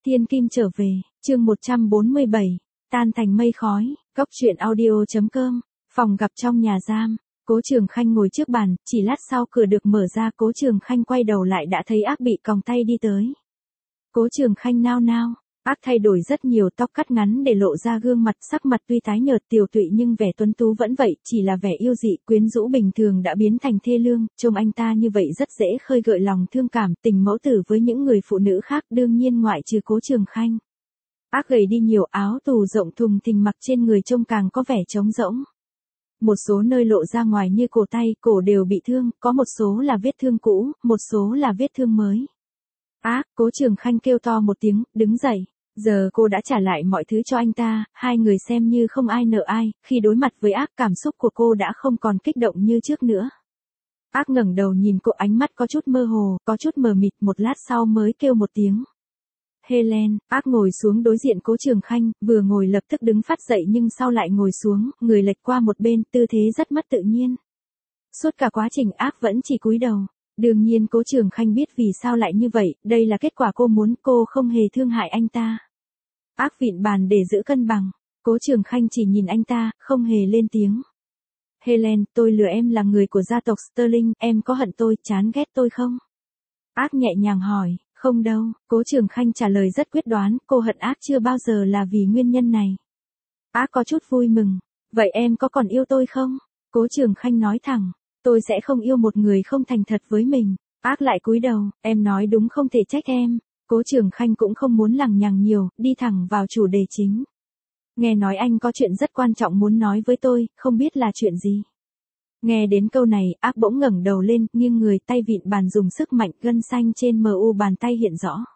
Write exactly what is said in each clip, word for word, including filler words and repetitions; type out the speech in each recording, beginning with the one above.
Thiên Kim trở về, chương một trăm bốn mươi bảy, tan thành mây khói, cốc truyện audio.com, phòng gặp trong nhà giam. Cố Trường Khanh ngồi trước bàn, chỉ lát sau cửa được mở ra, Cố Trường Khanh quay đầu lại đã thấy Ác bị còng tay đi tới. Cố Trường Khanh nao nao, Ác thay đổi rất nhiều, tóc cắt ngắn để lộ ra gương mặt, sắc mặt tuy tái nhợt tiều tụy nhưng vẻ tuấn tú vẫn vậy, chỉ là vẻ yêu dị quyến rũ bình thường đã biến thành thê lương, trông anh ta như vậy rất dễ khơi gợi lòng thương cảm, tình mẫu tử với những người phụ nữ khác, đương nhiên ngoại trừ Cố Trường Khanh. Ác gầy đi nhiều, áo tù rộng thùng thình mặc trên người trông càng có vẻ trống rỗng. Một số nơi lộ ra ngoài như cổ tay, cổ đều bị thương, có một số là vết thương cũ, một số là vết thương mới. Ác, Cố Trường Khanh kêu to một tiếng, đứng dậy. Giờ cô đã trả lại mọi thứ cho anh ta, hai người xem như không ai nợ ai, khi đối mặt với Ác cảm xúc của cô đã không còn kích động như trước nữa. Ác ngẩng đầu nhìn cô, ánh mắt có chút mơ hồ, có chút mờ mịt, một lát sau mới kêu một tiếng. Helen. Ác ngồi xuống đối diện Cố Trường Khanh, vừa ngồi lập tức đứng phát dậy nhưng sau lại ngồi xuống, người lệch qua một bên, tư thế rất mất tự nhiên. Suốt cả quá trình Ác vẫn chỉ cúi đầu. Đương nhiên Cố Trường Khanh biết vì sao lại như vậy, đây là kết quả cô muốn, cô không hề thương hại anh ta. Ác vịn bàn để giữ cân bằng, Cố Trường Khanh chỉ nhìn anh ta, không hề lên tiếng. Helen, tôi lừa em là người của gia tộc Sterling, em có hận tôi, chán ghét tôi không? Ác nhẹ nhàng hỏi, không đâu, Cố Trường Khanh trả lời rất quyết đoán, cô hận Ác chưa bao giờ là vì nguyên nhân này. Ác có chút vui mừng, vậy em có còn yêu tôi không? Cố Trường Khanh nói thẳng. Tôi sẽ không yêu một người không thành thật với mình. Ác lại cúi đầu, em nói đúng, không thể trách em. Cố Trường Khanh cũng không muốn lằng nhằng nhiều, đi thẳng vào chủ đề chính. Nghe nói anh có chuyện rất quan trọng muốn nói với tôi, không biết là chuyện gì. Nghe đến câu này, Ác bỗng ngẩng đầu lên, nghiêng người, tay vịn bàn dùng sức mạnh, gân xanh trên mờ u bàn tay hiện rõ.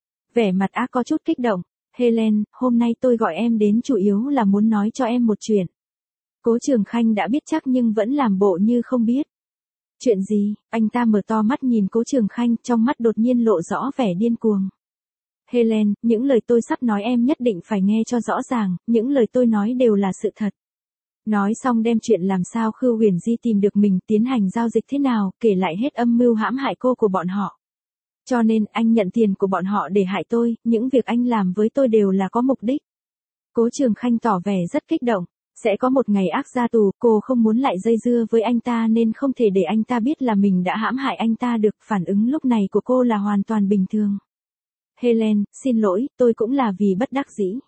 Vẻ mặt Ác có chút kích động. Helen, hôm nay tôi gọi em đến chủ yếu là muốn nói cho em một chuyện. Cố Trường Khanh đã biết chắc nhưng vẫn làm bộ như không biết. Chuyện gì? Anh ta mở to mắt nhìn Cố Trường Khanh, trong mắt đột nhiên lộ rõ vẻ điên cuồng. Helen, những lời tôi sắp nói em nhất định phải nghe cho rõ ràng, những lời tôi nói đều là sự thật. Nói xong đem chuyện làm sao Khưu Huyền Di tìm được mình, tiến hành giao dịch thế nào, kể lại hết âm mưu hãm hại cô của bọn họ. Cho nên, anh nhận tiền của bọn họ để hại tôi, những việc anh làm với tôi đều là có mục đích. Cố Trường Khanh tỏ vẻ rất kích động. Sẽ có một ngày Ác ra tù, cô không muốn lại dây dưa với anh ta nên không thể để anh ta biết là mình đã hãm hại anh ta được, phản ứng lúc này của cô là hoàn toàn bình thường. Helen, xin lỗi, tôi cũng là vì bất đắc dĩ.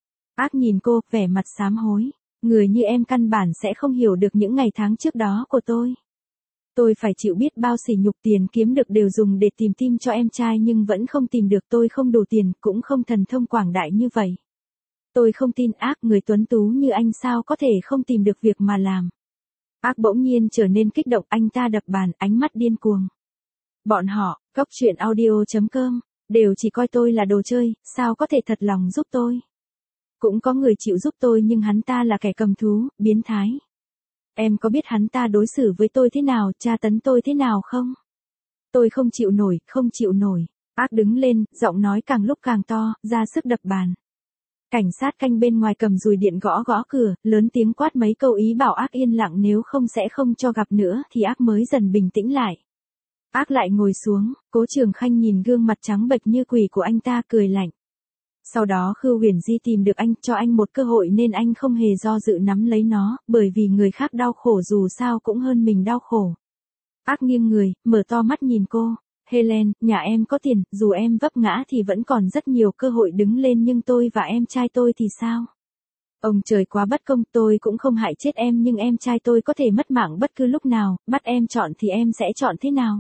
Ác nhìn cô, vẻ mặt sám hối. Người như em căn bản sẽ không hiểu được những ngày tháng trước đó của tôi. Tôi phải chịu biết bao sỉ nhục, tiền kiếm được đều dùng để tìm tim cho em trai nhưng vẫn không tìm được, tôi không đủ tiền, cũng không thần thông quảng đại như vậy. Tôi không tin Ác, người tuấn tú như anh sao có thể không tìm được việc mà làm. Ác bỗng nhiên trở nên kích động, anh ta đập bàn, ánh mắt điên cuồng. Bọn họ, cốc truyện audio.com, đều chỉ coi tôi là đồ chơi, sao có thể thật lòng giúp tôi. Cũng có người chịu giúp tôi nhưng hắn ta là kẻ cầm thú, biến thái. Em có biết hắn ta đối xử với tôi thế nào, tra tấn tôi thế nào không? Tôi không chịu nổi, không chịu nổi. Ác đứng lên, giọng nói càng lúc càng to, ra sức đập bàn. Cảnh sát canh bên ngoài cầm dùi điện gõ gõ cửa, lớn tiếng quát mấy câu ý bảo Ác yên lặng, nếu không sẽ không cho gặp nữa, thì Ác mới dần bình tĩnh lại. Ác lại ngồi xuống, Cố Trường Khanh nhìn gương mặt trắng bệch như quỷ của anh ta, cười lạnh. Sau đó Khưu Huyền Di tìm được anh, cho anh một cơ hội nên anh không hề do dự nắm lấy nó, bởi vì người khác đau khổ dù sao cũng hơn mình đau khổ. Ác nghiêng người, mở to mắt nhìn cô. Helen, nhà em có tiền, dù em vấp ngã thì vẫn còn rất nhiều cơ hội đứng lên, nhưng tôi và em trai tôi thì sao? Ông trời quá bất công, tôi cũng không hại chết em nhưng em trai tôi có thể mất mạng bất cứ lúc nào, bắt em chọn thì em sẽ chọn thế nào?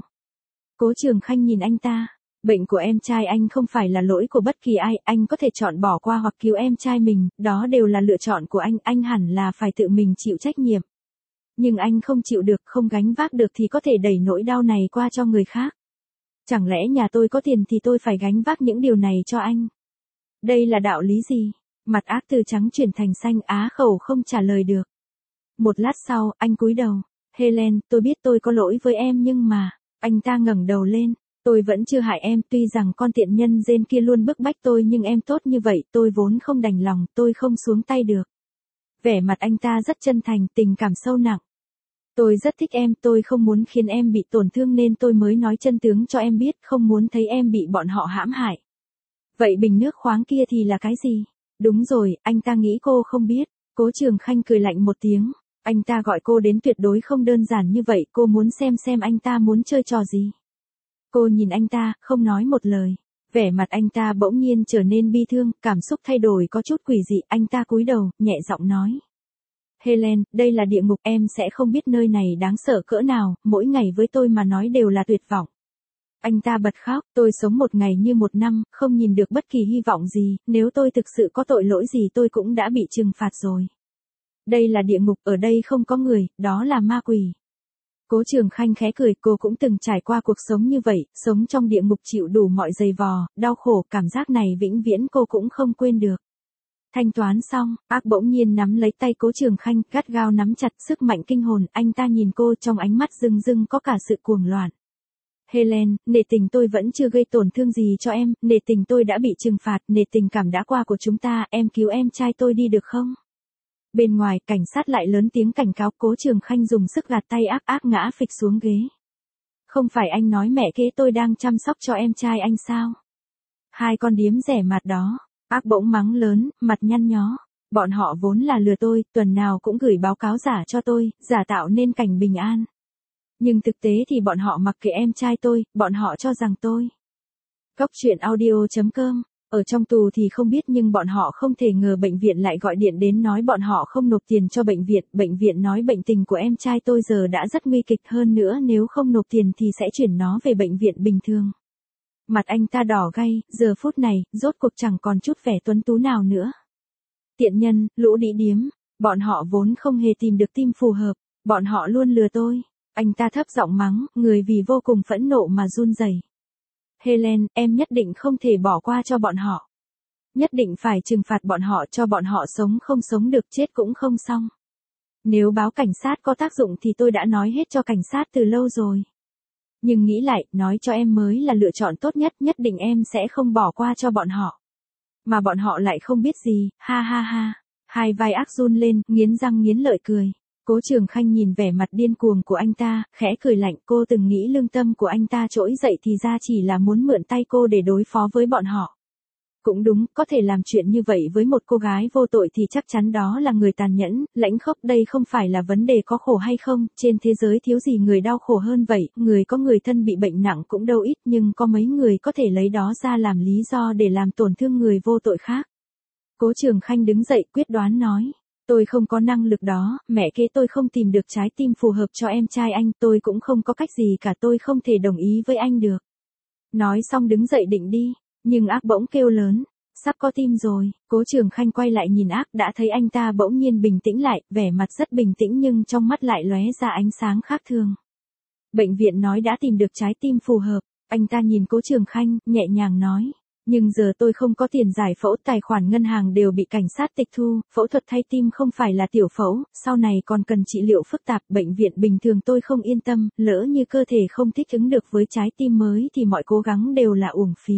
Cố Trường Khanh nhìn anh ta, bệnh của em trai anh không phải là lỗi của bất kỳ ai, anh có thể chọn bỏ qua hoặc cứu em trai mình, đó đều là lựa chọn của anh, anh hẳn là phải tự mình chịu trách nhiệm. Nhưng anh không chịu được, không gánh vác được thì có thể đẩy nỗi đau này qua cho người khác. Chẳng lẽ nhà tôi có tiền thì tôi phải gánh vác những điều này cho anh? Đây là đạo lý gì? Mặt Ác từ trắng chuyển thành xanh, á khẩu không trả lời được. Một lát sau, anh cúi đầu. Helen, tôi biết tôi có lỗi với em nhưng mà... Anh ta ngẩng đầu lên. Tôi vẫn chưa hại em, tuy rằng con tiện nhân Jane kia luôn bức bách tôi nhưng em tốt như vậy, tôi vốn không đành lòng, tôi không xuống tay được. Vẻ mặt anh ta rất chân thành, tình cảm sâu nặng. Tôi rất thích em, tôi không muốn khiến em bị tổn thương nên tôi mới nói chân tướng cho em biết, không muốn thấy em bị bọn họ hãm hại. Vậy bình nước khoáng kia thì là cái gì? Đúng rồi, anh ta nghĩ cô không biết. Cố Trường Khanh cười lạnh một tiếng. Anh ta gọi cô đến tuyệt đối không đơn giản như vậy, cô muốn xem xem anh ta muốn chơi trò gì. Cô nhìn anh ta, không nói một lời. Vẻ mặt anh ta bỗng nhiên trở nên bi thương, cảm xúc thay đổi có chút quỷ dị, anh ta cúi đầu, nhẹ giọng nói. Helen, đây là địa ngục, em sẽ không biết nơi này đáng sợ cỡ nào, mỗi ngày với tôi mà nói đều là tuyệt vọng. Anh ta bật khóc, tôi sống một ngày như một năm, không nhìn được bất kỳ hy vọng gì, nếu tôi thực sự có tội lỗi gì tôi cũng đã bị trừng phạt rồi. Đây là địa ngục, ở đây không có người, đó là ma quỷ. Cố Trường Khanh khẽ cười, cô cũng từng trải qua cuộc sống như vậy, sống trong địa ngục chịu đủ mọi giày vò, đau khổ, cảm giác này vĩnh viễn cô cũng không quên được. Thanh toán xong, Ác bỗng nhiên nắm lấy tay Cố Trường Khanh, gắt gao nắm chặt, sức mạnh kinh hồn, anh ta nhìn cô trong ánh mắt rưng rưng có cả sự cuồng loạn. Helen, nể tình tôi vẫn chưa gây tổn thương gì cho em, nể tình tôi đã bị trừng phạt, nể tình cảm đã qua của chúng ta, em cứu em trai tôi đi được không? Bên ngoài, cảnh sát lại lớn tiếng cảnh cáo. Cố Trường Khanh dùng sức gạt tay Ác, Ác ngã phịch xuống ghế. Không phải anh nói mẹ kế tôi đang chăm sóc cho em trai anh sao? Hai con điếm rẻ mặt đó. Ác bỗng mắng lớn, mặt nhăn nhó. Bọn họ vốn là lừa tôi, tuần nào cũng gửi báo cáo giả cho tôi, giả tạo nên cảnh bình an. Nhưng thực tế thì bọn họ mặc kệ em trai tôi, bọn họ cho rằng tôi. Góc truyện audio chấm com. Ở trong tù thì không biết nhưng bọn họ không thể ngờ bệnh viện lại gọi điện đến nói bọn họ không nộp tiền cho bệnh viện. Bệnh viện nói bệnh tình của em trai tôi giờ đã rất nguy kịch, hơn nữa nếu không nộp tiền thì sẽ chuyển nó về bệnh viện bình thường. Mặt anh ta đỏ gay, giờ phút này, rốt cuộc chẳng còn chút vẻ tuấn tú nào nữa. Tiện nhân, lũ đĩ điếm, bọn họ vốn không hề tìm được team phù hợp, bọn họ luôn lừa tôi. Anh ta thấp giọng mắng, người vì vô cùng phẫn nộ mà run rẩy. Helen, em nhất định không thể bỏ qua cho bọn họ. Nhất định phải trừng phạt bọn họ, cho bọn họ sống không sống được, chết cũng không xong. Nếu báo cảnh sát có tác dụng thì tôi đã nói hết cho cảnh sát từ lâu rồi. Nhưng nghĩ lại, nói cho em mới là lựa chọn tốt nhất, nhất định em sẽ không bỏ qua cho bọn họ. Mà bọn họ lại không biết gì, ha ha ha. Hai vai Ác run lên, nghiến răng nghiến lợi cười. Cố Trường Khanh nhìn vẻ mặt điên cuồng của anh ta, khẽ cười lạnh. Cô từng nghĩ lương tâm của anh ta trỗi dậy thì ra chỉ là muốn mượn tay cô để đối phó với bọn họ. Cũng đúng, có thể làm chuyện như vậy với một cô gái vô tội thì chắc chắn đó là người tàn nhẫn, lãnh khốc. Đây không phải là vấn đề có khổ hay không, trên thế giới thiếu gì người đau khổ hơn vậy, người có người thân bị bệnh nặng cũng đâu ít, nhưng có mấy người có thể lấy đó ra làm lý do để làm tổn thương người vô tội khác. Cố Trường Khanh đứng dậy quyết đoán nói. Tôi không có năng lực đó, mẹ kế tôi không tìm được trái tim phù hợp cho em trai anh, tôi cũng không có cách gì cả, tôi không thể đồng ý với anh được. Nói xong đứng dậy định đi, nhưng Ác bỗng kêu lớn, sắp có tim rồi. Cố Trường Khanh quay lại nhìn Ác, đã thấy anh ta bỗng nhiên bình tĩnh lại, vẻ mặt rất bình tĩnh nhưng trong mắt lại lóe ra ánh sáng khác thường. Bệnh viện nói đã tìm được trái tim phù hợp, anh ta nhìn Cố Trường Khanh, nhẹ nhàng nói. Nhưng giờ tôi không có tiền giải phẫu, tài khoản ngân hàng đều bị cảnh sát tịch thu, phẫu thuật thay tim không phải là tiểu phẫu, sau này còn cần trị liệu phức tạp, bệnh viện bình thường tôi không yên tâm, lỡ như cơ thể không thích ứng được với trái tim mới thì mọi cố gắng đều là uổng phí.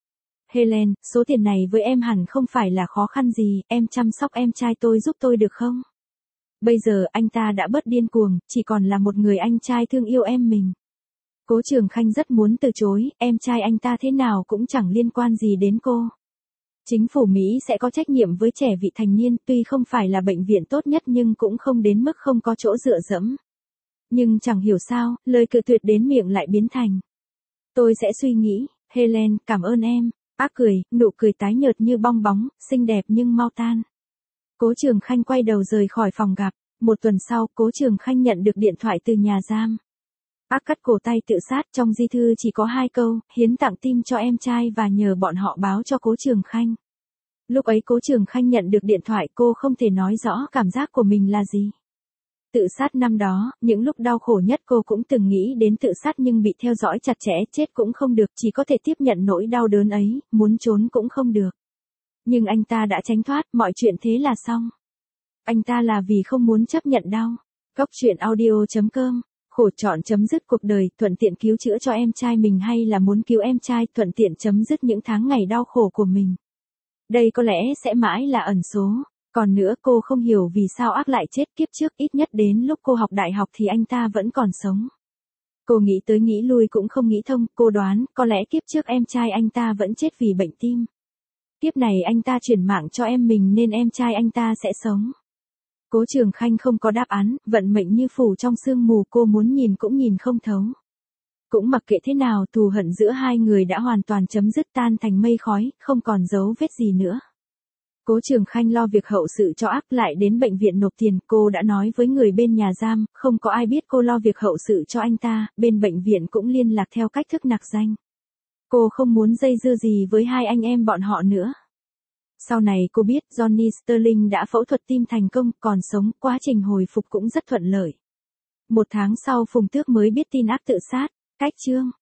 Helen, số tiền này với em hẳn không phải là khó khăn gì, em chăm sóc em trai tôi giúp tôi được không? Bây giờ anh ta đã bớt điên cuồng, chỉ còn là một người anh trai thương yêu em mình. Cố Trường Khanh rất muốn từ chối, em trai anh ta thế nào cũng chẳng liên quan gì đến cô. Chính phủ Mỹ sẽ có trách nhiệm với trẻ vị thành niên, tuy không phải là bệnh viện tốt nhất nhưng cũng không đến mức không có chỗ dựa dẫm. Nhưng chẳng hiểu sao, lời cự tuyệt đến miệng lại biến thành. Tôi sẽ suy nghĩ, Helen, cảm ơn em. Ác cười, nụ cười tái nhợt như bong bóng, xinh đẹp nhưng mau tan. Cố Trường Khanh quay đầu rời khỏi phòng gặp. Một tuần sau, Cố Trường Khanh nhận được điện thoại từ nhà giam. Ác cắt cổ tay tự sát, trong di thư chỉ có hai câu, hiến tặng tim cho em trai và nhờ bọn họ báo cho Cố Trường Khanh. Lúc ấy Cố Trường Khanh nhận được điện thoại, cô không thể nói rõ cảm giác của mình là gì. Tự sát năm đó, những lúc đau khổ nhất cô cũng từng nghĩ đến tự sát nhưng bị theo dõi chặt chẽ, chết cũng không được, chỉ có thể tiếp nhận nỗi đau đớn ấy, muốn trốn cũng không được. Nhưng anh ta đã tránh thoát, mọi chuyện thế là xong. Anh ta là vì không muốn chấp nhận đau. Góc truyện audio chấm com. Khổ chọn chấm dứt cuộc đời, thuận tiện cứu chữa cho em trai mình hay là muốn cứu em trai, thuận tiện chấm dứt những tháng ngày đau khổ của mình. Đây có lẽ sẽ mãi là ẩn số. Còn nữa, cô không hiểu vì sao Ác lại chết, kiếp trước ít nhất đến lúc cô học đại học thì anh ta vẫn còn sống. Cô nghĩ tới nghĩ lui cũng không nghĩ thông, cô đoán, có lẽ kiếp trước em trai anh ta vẫn chết vì bệnh tim. Kiếp này anh ta chuyển mạng cho em mình nên em trai anh ta sẽ sống. Cố Trường Khanh không có đáp án, vận mệnh như phủ trong sương mù, cô muốn nhìn cũng nhìn không thấu. Cũng mặc kệ thế nào, thù hận giữa hai người đã hoàn toàn chấm dứt, tan thành mây khói, không còn dấu vết gì nữa. Cố Trường Khanh lo việc hậu sự cho ác, lại đến bệnh viện nộp tiền, cô đã nói với người bên nhà giam, không có ai biết cô lo việc hậu sự cho anh ta, bên bệnh viện cũng liên lạc theo cách thức nặc danh. Cô không muốn dây dưa gì với hai anh em bọn họ nữa. Sau này cô biết Johnny Sterling đã phẫu thuật tim thành công, còn sống, quá trình hồi phục cũng rất thuận lợi. Một tháng sau Phùng Tước mới biết tin ác tự sát. Cách chương